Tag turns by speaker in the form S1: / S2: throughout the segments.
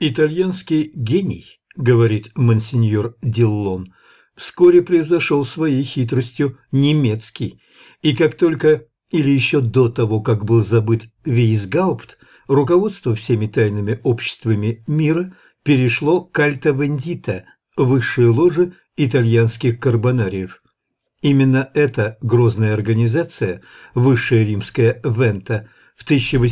S1: Итальянский гений, говорит монсеньор Диллон, вскоре превзошел своей хитростью немецкий, и как только или еще до того, как был забыт Вейсгаупт, руководство всеми тайными обществами мира перешло к Альта-Вендита, высшей ложе итальянских карбонариев. Именно эта грозная организация, высшая римская Вента, в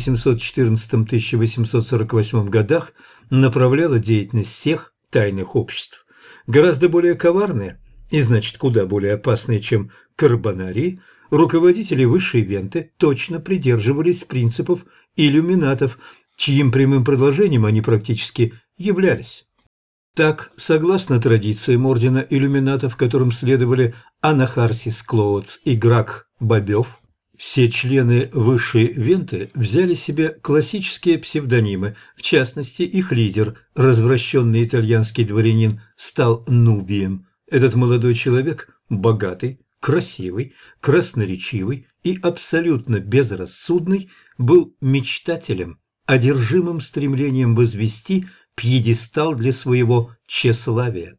S1: 1814-1848 годах направляла деятельность всех тайных обществ. Гораздо более коварные и, значит, куда более опасные, чем карбонарии, руководители высшей Венты точно придерживались принципов иллюминатов, чьим прямым продолжением они практически являлись. Так, согласно традициям ордена иллюминатов, которым следовали Анахарсис Клоуц и Грак Бобёв, все члены высшей Венты взяли себе классические псевдонимы, в частности, их лидер, развращенный итальянский дворянин, стал Нубием. Этот молодой человек, богатый, красивый, красноречивый и абсолютно безрассудный, был мечтателем, одержимым стремлением возвести пьедестал для своего тщеславия.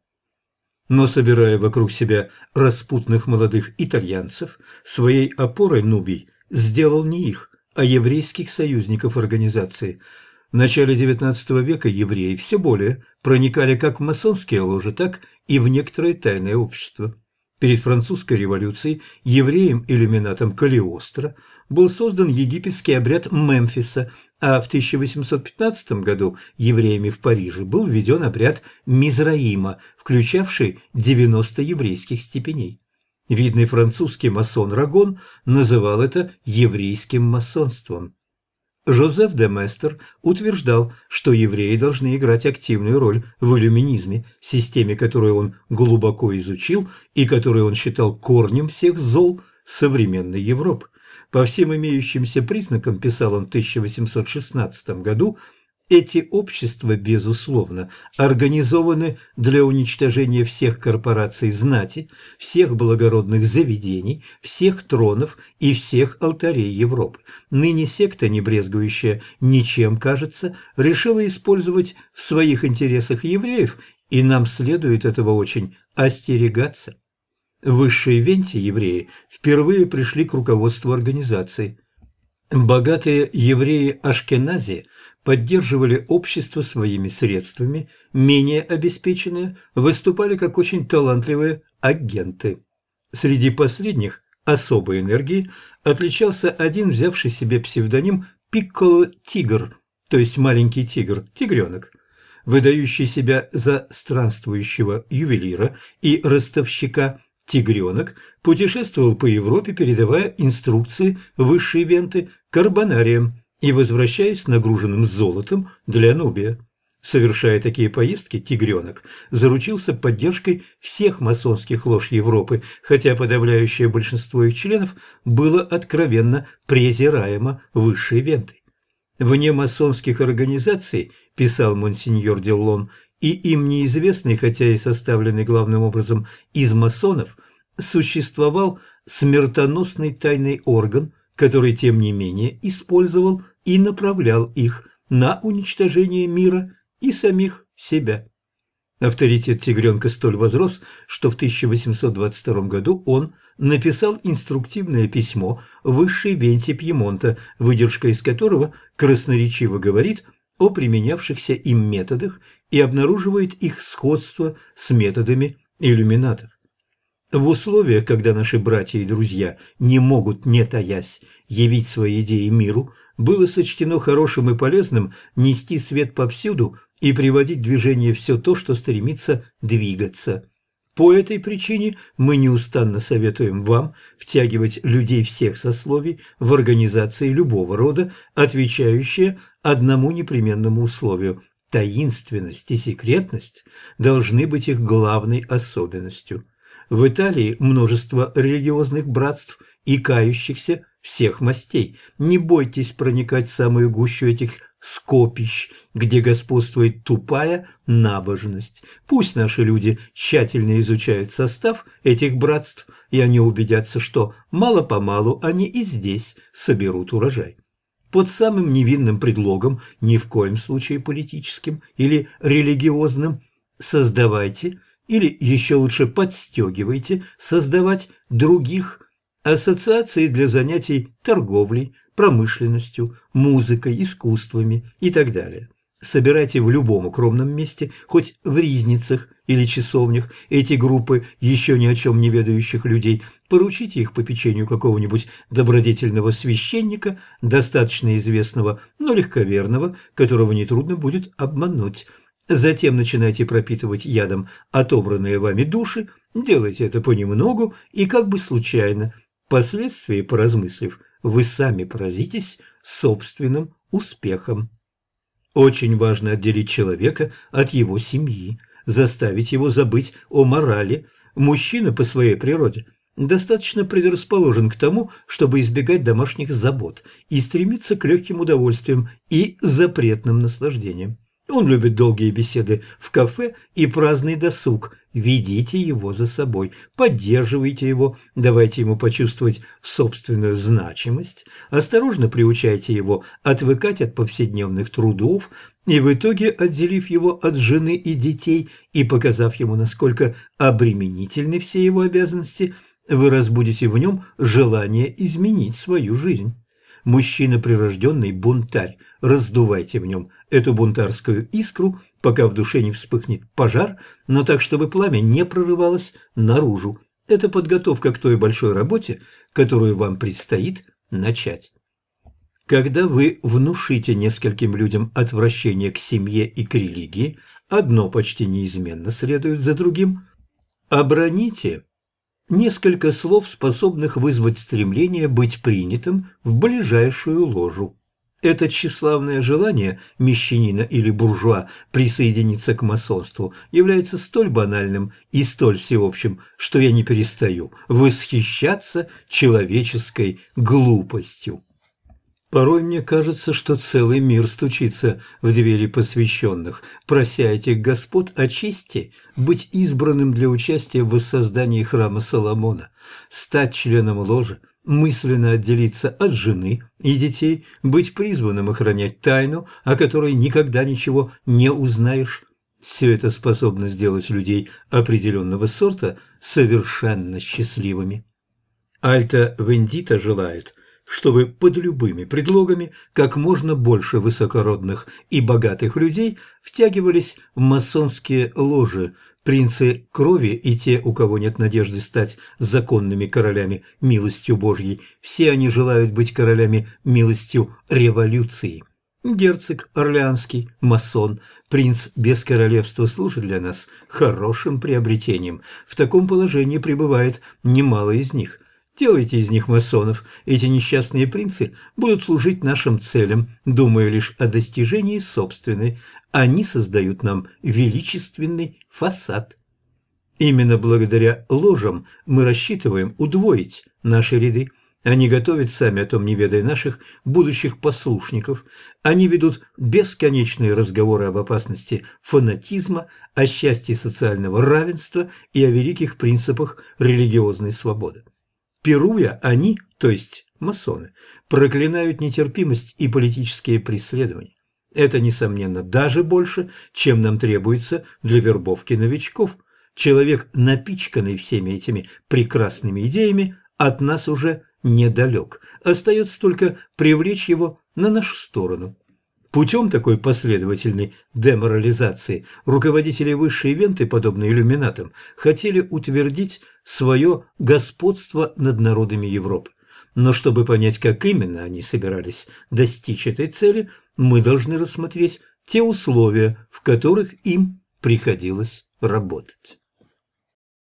S1: Но, собирая вокруг себя распутных молодых итальянцев, своей опорой Нубий сделал не их, а еврейских союзников организации. В начале XIX века евреи все более проникали как в масонские ложи, так и в некоторые тайные общества. Перед французской революцией евреем-иллюминатом Калиостро был создан египетский обряд Мемфиса, а в 1815 году евреями в Париже был введен обряд Мизраима, включавший 90 еврейских степеней. Видный французский масон Рагон называл это еврейским масонством. Жозеф де Местер утверждал, что евреи должны играть активную роль в иллюминизме, системе, которую он глубоко изучил и которую он считал корнем всех зол современной Европы. По всем имеющимся признакам, писал он в 1816 году, эти общества, безусловно, организованы для уничтожения всех корпораций знати, всех благородных заведений, всех тронов и всех алтарей Европы. Ныне секта, не брезгующая ничем, кажется, решила использовать в своих интересах евреев, и нам следует этого очень остерегаться. В высшей Венте евреи впервые пришли к руководству организации. Богатые евреи Ашкенази поддерживали общество своими средствами, менее обеспеченные выступали как очень талантливые агенты. Среди последних особой энергией отличался один, взявший себе псевдоним Пикколо-тигр, то есть маленький тигр, тигренок. Выдающий себя за странствующего ювелира и ростовщика, тигренок путешествовал по Европе, передавая инструкции высшей Венты карбонариям и возвращаясь нагруженным золотом для Нубия. Совершая такие поездки, тигренок заручился поддержкой всех масонских лож Европы, хотя подавляющее большинство их членов было откровенно презираемо высшей Вентой. Вне масонских организаций, писал монсеньор Диллон, и им неизвестный, хотя и составленный главным образом из масонов, существовал смертоносный тайный орган, который, тем не менее, использовал и направлял их на уничтожение мира и самих себя. Авторитет тигренка столь возрос, что в 1822 году он написал инструктивное письмо высшей Венте Пьемонта, выдержка из которого красноречиво говорит о применявшихся им методах и обнаруживает их сходство с методами иллюминатов. В условиях, когда наши братья и друзья не могут, не таясь, явить свои идеи миру, было сочтено хорошим и полезным нести свет повсюду и приводить в движение все то, что стремится двигаться. По этой причине мы неустанно советуем вам втягивать людей всех сословий в организации любого рода, отвечающие одному непременному условию – таинственность и секретность должны быть их главной особенностью. В Италии множество религиозных братств и кающихся всех мастей. Не бойтесь проникать в самую гущу этих скопищ, где господствует тупая набожность. Пусть наши люди тщательно изучают состав этих братств, и они убедятся, что мало-помалу они и здесь соберут урожай. под самым невинным предлогом, ни в коем случае политическим или религиозным, создавайте, или еще лучше подстегивайте создавать других ассоциации для занятий торговлей, промышленностью, музыкой, искусствами и так далее. Собирайте в любом укромном месте, хоть в ризницах или часовнях, эти группы еще ни о чем не ведающих людей, поручите их попечению какого-нибудь добродетельного священника, достаточно известного, но легковерного, которого нетрудно будет обмануть. Затем начинайте пропитывать ядом отобранные вами души, делайте это понемногу и как бы случайно. Впоследствии, поразмыслив, вы сами поразитесь собственным успехом. Очень важно отделить человека от его семьи, заставить его забыть о морали. Мужчина по своей природе достаточно предрасположен к тому, чтобы избегать домашних забот и стремиться к легким удовольствиям и запретным наслаждениям. Он любит долгие беседы в кафе и праздный досуг. Ведите его за собой, поддерживайте его, давайте ему почувствовать собственную значимость, осторожно приучайте его отвыкать от повседневных трудов и в итоге, отделив его от жены и детей и показав ему, насколько обременительны все его обязанности, вы разбудите в нем желание изменить свою жизнь. Мужчина прирожденный бунтарь, раздувайте в нем эту бунтарскую искру, пока в душе не вспыхнет пожар, но так, чтобы пламя не прорывалось наружу. Это подготовка к той большой работе, которую вам предстоит начать. Когда вы внушите нескольким людям отвращение к семье и к религии, одно почти неизменно следует за другим. Оброните несколько слов, способных вызвать стремление быть принятым в ближайшую ложу. Это тщеславное желание мещанина или буржуа присоединиться к масонству является столь банальным и столь всеобщим, что я не перестаю восхищаться человеческой глупостью. Порой мне кажется, что целый мир стучится в двери посвященных, прося этих господ о чести быть избранным для участия в воссоздании храма Соломона, стать членом ложи, мысленно отделиться от жены и детей, быть призванным охранять тайну, о которой никогда ничего не узнаешь. Все это способно сделать людей определенного сорта совершенно счастливыми. Альта Вендита желает, чтобы под любыми предлогами как можно больше высокородных и богатых людей втягивались в масонские ложи, принцы крови и те, у кого нет надежды стать законными королями милостью Божьей, все они желают быть королями милостью революции. Герцог Орлеанский, масон, принц без королевства служит для нас хорошим приобретением. В таком положении пребывает немало из них. Делайте из них масонов. Эти несчастные принцы будут служить нашим целям, думая лишь о достижении собственной. Они создают нам величественный фасад. Именно благодаря ложам мы рассчитываем удвоить наши ряды. Они готовят сами, о том не ведая, наших будущих послушников. Они ведут бесконечные разговоры об опасности фанатизма, о счастье социального равенства и о великих принципах религиозной свободы. Пируя, они, то есть масоны, проклинают нетерпимость и политические преследования. Это, несомненно, даже больше, чем нам требуется для вербовки новичков. Человек, напичканный всеми этими прекрасными идеями, от нас уже недалек. Остается только привлечь его на нашу сторону. Путем такой последовательной деморализации руководители высшей венты, подобно иллюминатам, хотели утвердить свое господство над народами Европы. Но чтобы понять, как именно они собирались достичь этой цели, мы должны рассмотреть те условия, в которых им приходилось работать.